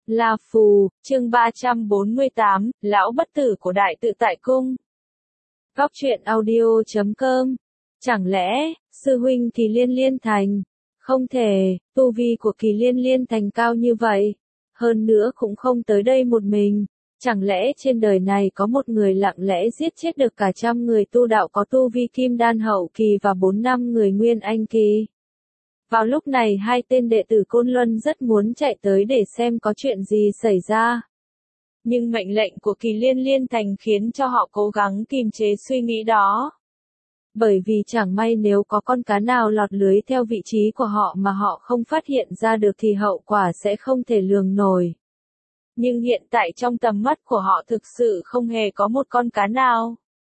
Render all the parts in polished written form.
La Phù, chương 348, Lão Bất Tử của Đại Tự Tại Cung. Góc truyện audio.com. Chẳng lẽ, sư huynh Kỳ Liên Liên Thành? Không thể, tu vi của Kỳ Liên Liên Thành cao như vậy. Hơn nữa cũng không tới đây một mình. Chẳng lẽ trên đời này có một người lặng lẽ giết chết được cả trăm người tu đạo có tu vi kim đan hậu kỳ và 4-5 người nguyên anh kỳ? Vào lúc này hai tên đệ tử Côn Luân rất muốn chạy tới để xem có chuyện gì xảy ra. Nhưng mệnh lệnh của Kỳ Liên Liên Thành khiến cho họ cố gắng kiềm chế suy nghĩ đó. Bởi vì chẳng may nếu có con cá nào lọt lưới theo vị trí của họ mà họ không phát hiện ra được thì hậu quả sẽ không thể lường nổi. Nhưng hiện tại trong tầm mắt của họ thực sự không hề có một con cá nào.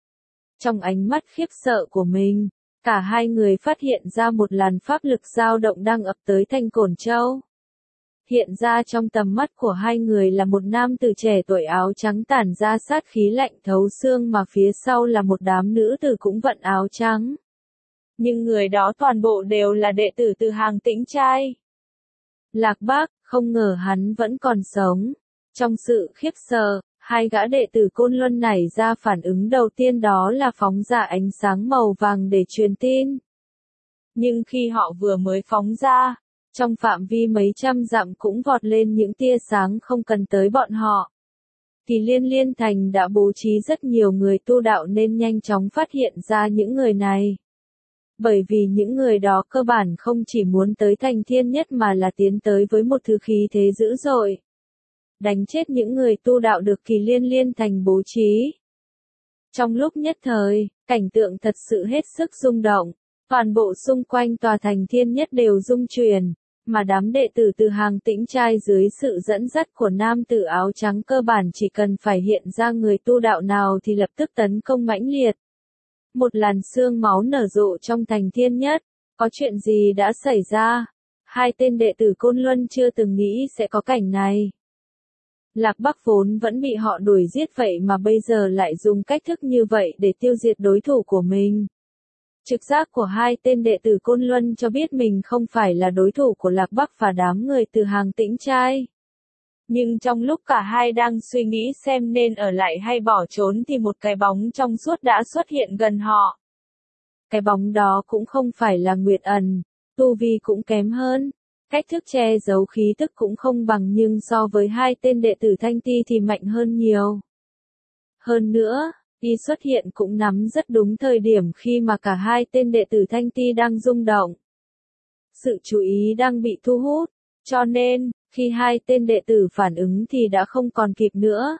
Trong ánh mắt khiếp sợ của mình, cả hai người phát hiện ra một làn pháp lực dao động đang ập tới thành Cổn Châu. Hiện ra trong tầm mắt của hai người là một nam tử trẻ tuổi áo trắng tản ra sát khí lạnh thấu xương mà phía sau là một đám nữ tử cũng vận áo trắng. Nhưng người đó toàn bộ đều là đệ tử từ hàng Tĩnh Trai. Lạc Bác, không ngờ hắn vẫn còn sống. Trong sự khiếp sợ, hai gã đệ tử Côn Luân nảy ra phản ứng đầu tiên đó là phóng ra ánh sáng màu vàng để truyền tin. Nhưng khi họ vừa mới phóng ra, trong phạm vi mấy trăm dặm cũng vọt lên những tia sáng không cần tới bọn họ. Kỳ Liên Liên Thành đã bố trí rất nhiều người tu đạo nên nhanh chóng phát hiện ra những người này. Bởi vì những người đó cơ bản không chỉ muốn tới thành thiên nhất mà là tiến tới với một thứ khí thế dữ dội. Đánh chết những người tu đạo được Kỳ Liên Liên Thành bố trí. Trong lúc nhất thời, cảnh tượng thật sự hết sức rung động, toàn bộ xung quanh tòa thành thiên nhất đều rung chuyển, mà đám đệ tử từ hàng Tĩnh Trai dưới sự dẫn dắt của nam tử áo trắng cơ bản chỉ cần phải hiện ra người tu đạo nào thì lập tức tấn công mãnh liệt. Một làn sương máu nở rộ trong thành thiên nhất, có chuyện gì đã xảy ra? Hai tên đệ tử Côn Luân chưa từng nghĩ sẽ có cảnh này. Lạc Bắc vốn vẫn bị họ đuổi giết vậy mà bây giờ lại dùng cách thức như vậy để tiêu diệt đối thủ của mình. Trực giác của hai tên đệ tử Côn Luân cho biết mình không phải là đối thủ của Lạc Bắc và đám người từ hàng Tĩnh Trai. Nhưng trong lúc cả hai đang suy nghĩ xem nên ở lại hay bỏ trốn thì một cái bóng trong suốt đã xuất hiện gần họ. Cái bóng đó cũng không phải là Nguyệt Ẩn, tu vi cũng kém hơn. Cách thức che giấu khí tức cũng không bằng nhưng so với hai tên đệ tử Thanh Ti thì mạnh hơn nhiều. Hơn nữa, y xuất hiện cũng nắm rất đúng thời điểm khi mà cả hai tên đệ tử Thanh Ti đang rung động. Sự chú ý đang bị thu hút, cho nên, khi hai tên đệ tử phản ứng thì đã không còn kịp nữa.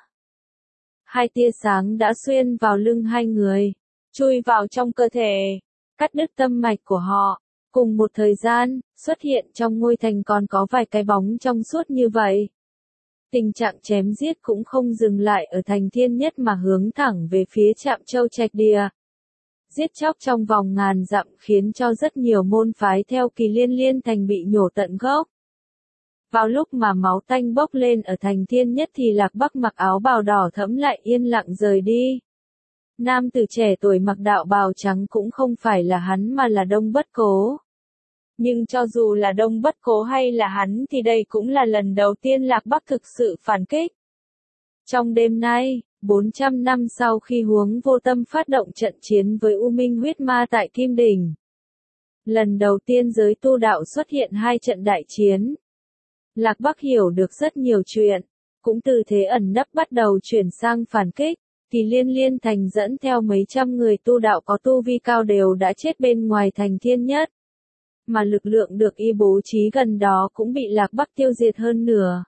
Hai tia sáng đã xuyên vào lưng hai người, chui vào trong cơ thể, cắt đứt tâm mạch của họ. Cùng một thời gian, xuất hiện trong ngôi thành còn có vài cái bóng trong suốt như vậy. Tình trạng chém giết cũng không dừng lại ở thành thiên nhất mà hướng thẳng về phía Trạm Châu Trạch Địa. Giết chóc trong vòng ngàn dặm khiến cho rất nhiều môn phái theo Kỳ Liên Liên Thành bị nhổ tận gốc. Vào lúc mà máu tanh bốc lên ở thành thiên nhất thì Lạc Bắc mặc áo bào đỏ thẫm lại yên lặng rời đi. Nam tử trẻ tuổi mặc đạo bào trắng cũng không phải là hắn mà là Đông Bất Cố. Nhưng cho dù là Đông Bất Cố hay là hắn thì đây cũng là lần đầu tiên Lạc Bắc thực sự phản kích. Trong đêm nay, 400 năm sau khi Huống Vô Tâm phát động trận chiến với U Minh huyết ma tại Kim Đỉnh. Lần đầu tiên giới tu đạo xuất hiện hai trận đại chiến. Lạc Bắc hiểu được rất nhiều chuyện, cũng từ thế ẩn nấp bắt đầu chuyển sang phản kích. Kỳ Liên Liên Thành dẫn theo mấy trăm người tu đạo có tu vi cao đều đã chết bên ngoài thành thiên nhất. Mà lực lượng được y bố trí gần đó cũng bị Lạc Bắc tiêu diệt hơn nửa.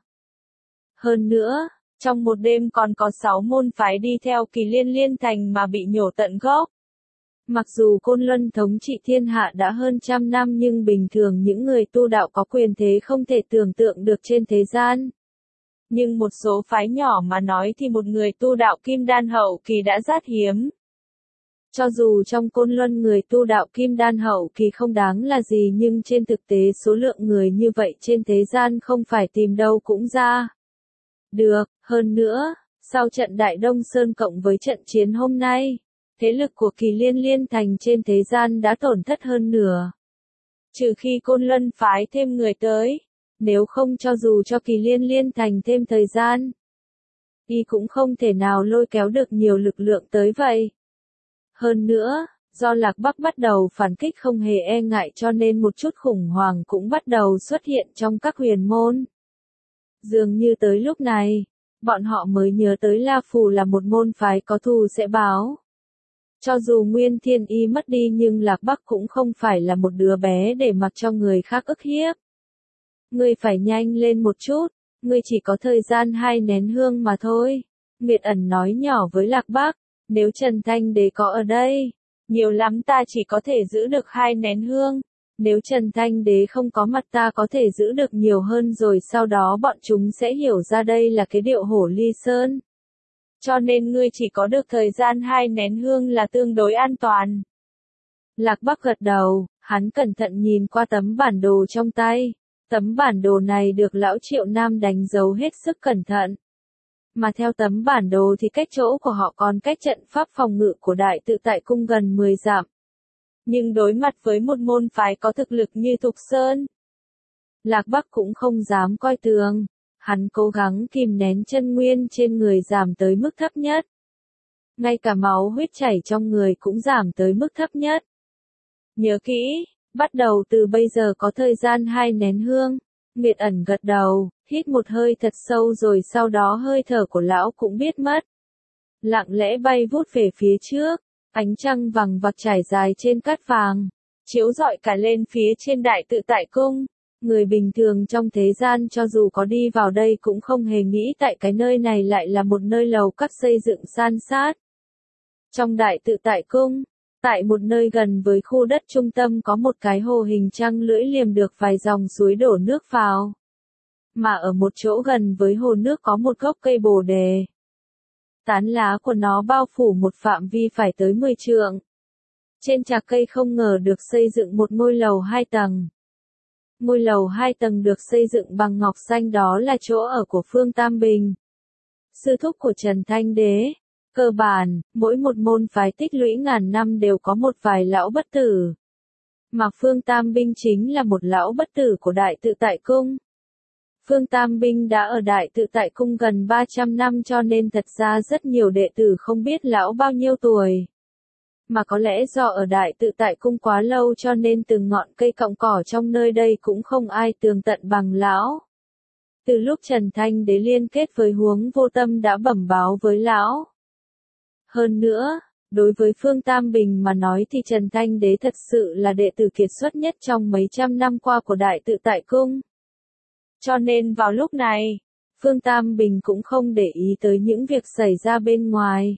Hơn nữa, trong một đêm còn có 6 môn phái đi theo Kỳ Liên Liên Thành mà bị nhổ tận gốc. Mặc dù Côn Luân thống trị thiên hạ đã hơn trăm năm nhưng bình thường những người tu đạo có quyền thế không thể tưởng tượng được trên thế gian. Nhưng một số phái nhỏ mà nói thì một người tu đạo kim đan hậu kỳ đã rất hiếm. Cho dù trong Côn Luân người tu đạo kim đan hậu kỳ không đáng là gì nhưng trên thực tế số lượng người như vậy trên thế gian không phải tìm đâu cũng ra. Được, hơn nữa, sau trận Đại Đông Sơn cộng với trận chiến hôm nay, thế lực của Kỳ Liên Liên Thành trên thế gian đã tổn thất hơn nửa. Trừ khi Côn Luân phái thêm người tới, nếu không cho dù cho Kỳ Liên Liên Thành thêm thời gian, y cũng không thể nào lôi kéo được nhiều lực lượng tới vậy. Hơn nữa, do Lạc Bắc bắt đầu phản kích không hề e ngại cho nên một chút khủng hoảng cũng bắt đầu xuất hiện trong các huyền môn. Dường như tới lúc này, bọn họ mới nhớ tới La Phù là một môn phái có thù sẽ báo. Cho dù Nguyên Thiên Y mất đi nhưng Lạc Bắc cũng không phải là một đứa bé để mặc cho người khác ức hiếp. Ngươi phải nhanh lên một chút, ngươi chỉ có thời gian 2 nén hương mà thôi. Nguyệt Ẩn nói nhỏ với Lạc Bắc, nếu Trần Thanh Đế có ở đây, nhiều lắm ta chỉ có thể giữ được 2 nén hương. Nếu Trần Thanh Đế không có mặt ta có thể giữ được nhiều hơn rồi sau đó bọn chúng sẽ hiểu ra đây là cái điệu hổ ly sơn. Cho nên ngươi chỉ có được thời gian 2 nén hương là tương đối an toàn. Lạc Bắc gật đầu, hắn cẩn thận nhìn qua tấm bản đồ trong tay. Tấm bản đồ này được lão Triệu Nam đánh dấu hết sức cẩn thận. Mà theo tấm bản đồ thì cách chỗ của họ còn cách trận pháp phòng ngự của Đại Tự Tại Cung gần 10 dặm. Nhưng đối mặt với một môn phái có thực lực như Thục Sơn, Lạc Bắc cũng không dám coi thường. Hắn cố gắng kìm nén chân nguyên trên người giảm tới mức thấp nhất. Ngay cả máu huyết chảy trong người cũng giảm tới mức thấp nhất. Nhớ kỹ, bắt đầu từ bây giờ có thời gian 2 nén hương. Nguyệt Ẩn gật đầu, hít một hơi thật sâu rồi sau đó hơi thở của lão cũng biết mất. Lặng lẽ bay vút về phía trước, ánh trăng vàng vặc trải dài trên cát vàng, chiếu rọi cả lên phía trên Đại Tự Tại Cung. Người bình thường trong thế gian cho dù có đi vào đây cũng không hề nghĩ tại cái nơi này lại là một nơi lầu các xây dựng san sát. Trong Đại Tự Tại Cung, tại một nơi gần với khu đất trung tâm có một cái hồ hình trăng lưỡi liềm được vài dòng suối đổ nước vào. Mà ở một chỗ gần với hồ nước có một gốc cây bồ đề. Tán lá của nó bao phủ một phạm vi phải tới 10 trượng. Trên chạc cây không ngờ được xây dựng một ngôi lầu 2 tầng. Ngôi lầu 2 tầng được xây dựng bằng ngọc xanh đó là chỗ ở của Phương Tam Bình, sư thúc của Trần Thanh Đế. Cơ bản, mỗi một môn phái tích lũy ngàn năm đều có một vài lão bất tử. Mà Phương Tam Binh chính là một lão bất tử của Đại Tự Tại Cung. Phương Tam Binh đã ở Đại Tự Tại Cung gần 300 năm cho nên thật ra rất nhiều đệ tử không biết lão bao nhiêu tuổi. Mà có lẽ do ở Đại Tự Tại Cung quá lâu cho nên từng ngọn cây cọng cỏ trong nơi đây cũng không ai tường tận bằng lão. Từ lúc Trần Thanh Đế liên kết với Huống Vô Tâm đã bẩm báo với lão. Hơn nữa, đối với Phương Tam Bình mà nói thì Trần Thanh Đế thật sự là đệ tử kiệt xuất nhất trong mấy trăm năm qua của Đại Tự Tại Cung. Cho nên vào lúc này, Phương Tam Bình cũng không để ý tới những việc xảy ra bên ngoài.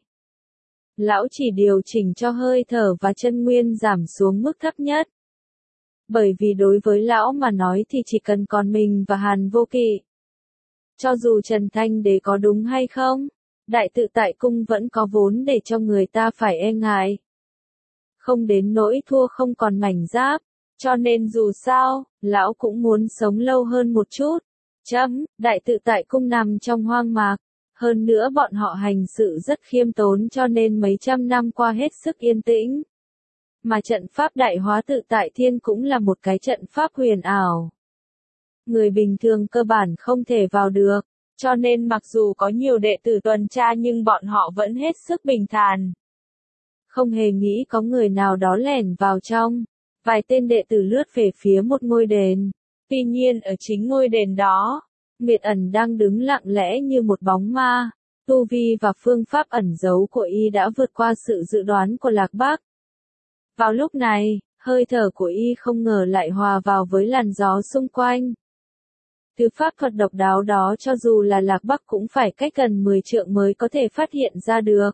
Lão chỉ điều chỉnh cho hơi thở và chân nguyên giảm xuống mức thấp nhất. Bởi vì đối với lão mà nói thì chỉ cần còn mình và Hàn Vô Kỵ. Cho dù Trần Thanh Đế có đúng hay không, Đại Tự Tại Cung vẫn có vốn để cho người ta phải e ngại. Không đến nỗi thua không còn mảnh giáp, cho nên dù sao, lão cũng muốn sống lâu hơn một chút. Đại Tự Tại Cung nằm trong hoang mạc. Hơn nữa bọn họ hành sự rất khiêm tốn cho nên mấy trăm năm qua hết sức yên tĩnh. Mà trận pháp Đại Hóa Tự Tại Thiên cũng là một cái trận pháp huyền ảo. Người bình thường cơ bản không thể vào được, cho nên mặc dù có nhiều đệ tử tuần tra nhưng bọn họ vẫn hết sức bình thản. Không hề nghĩ có người nào đó lẻn vào trong. Vài tên đệ tử lướt về phía một ngôi đền. Tuy nhiên ở chính ngôi đền đó, Nguyệt Ẩn đang đứng lặng lẽ như một bóng ma. Tu vi và phương pháp ẩn giấu của y đã vượt qua sự dự đoán của Lạc Bắc. Vào lúc này, hơi thở của y không ngờ lại hòa vào với làn gió xung quanh. Từ pháp thuật độc đáo đó cho dù là Lạc Bắc cũng phải cách gần 10 trượng mới có thể phát hiện ra được.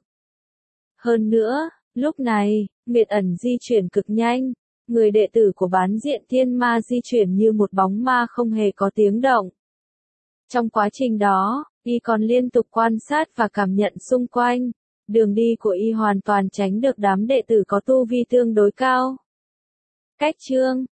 Hơn nữa, lúc này, Nguyệt Ẩn di chuyển cực nhanh. Người đệ tử của bán diện thiên ma di chuyển như một bóng ma không hề có tiếng động. Trong quá trình đó, y còn liên tục quan sát và cảm nhận xung quanh. Đường đi của y hoàn toàn tránh được đám đệ tử có tu vi tương đối cao. Cách chương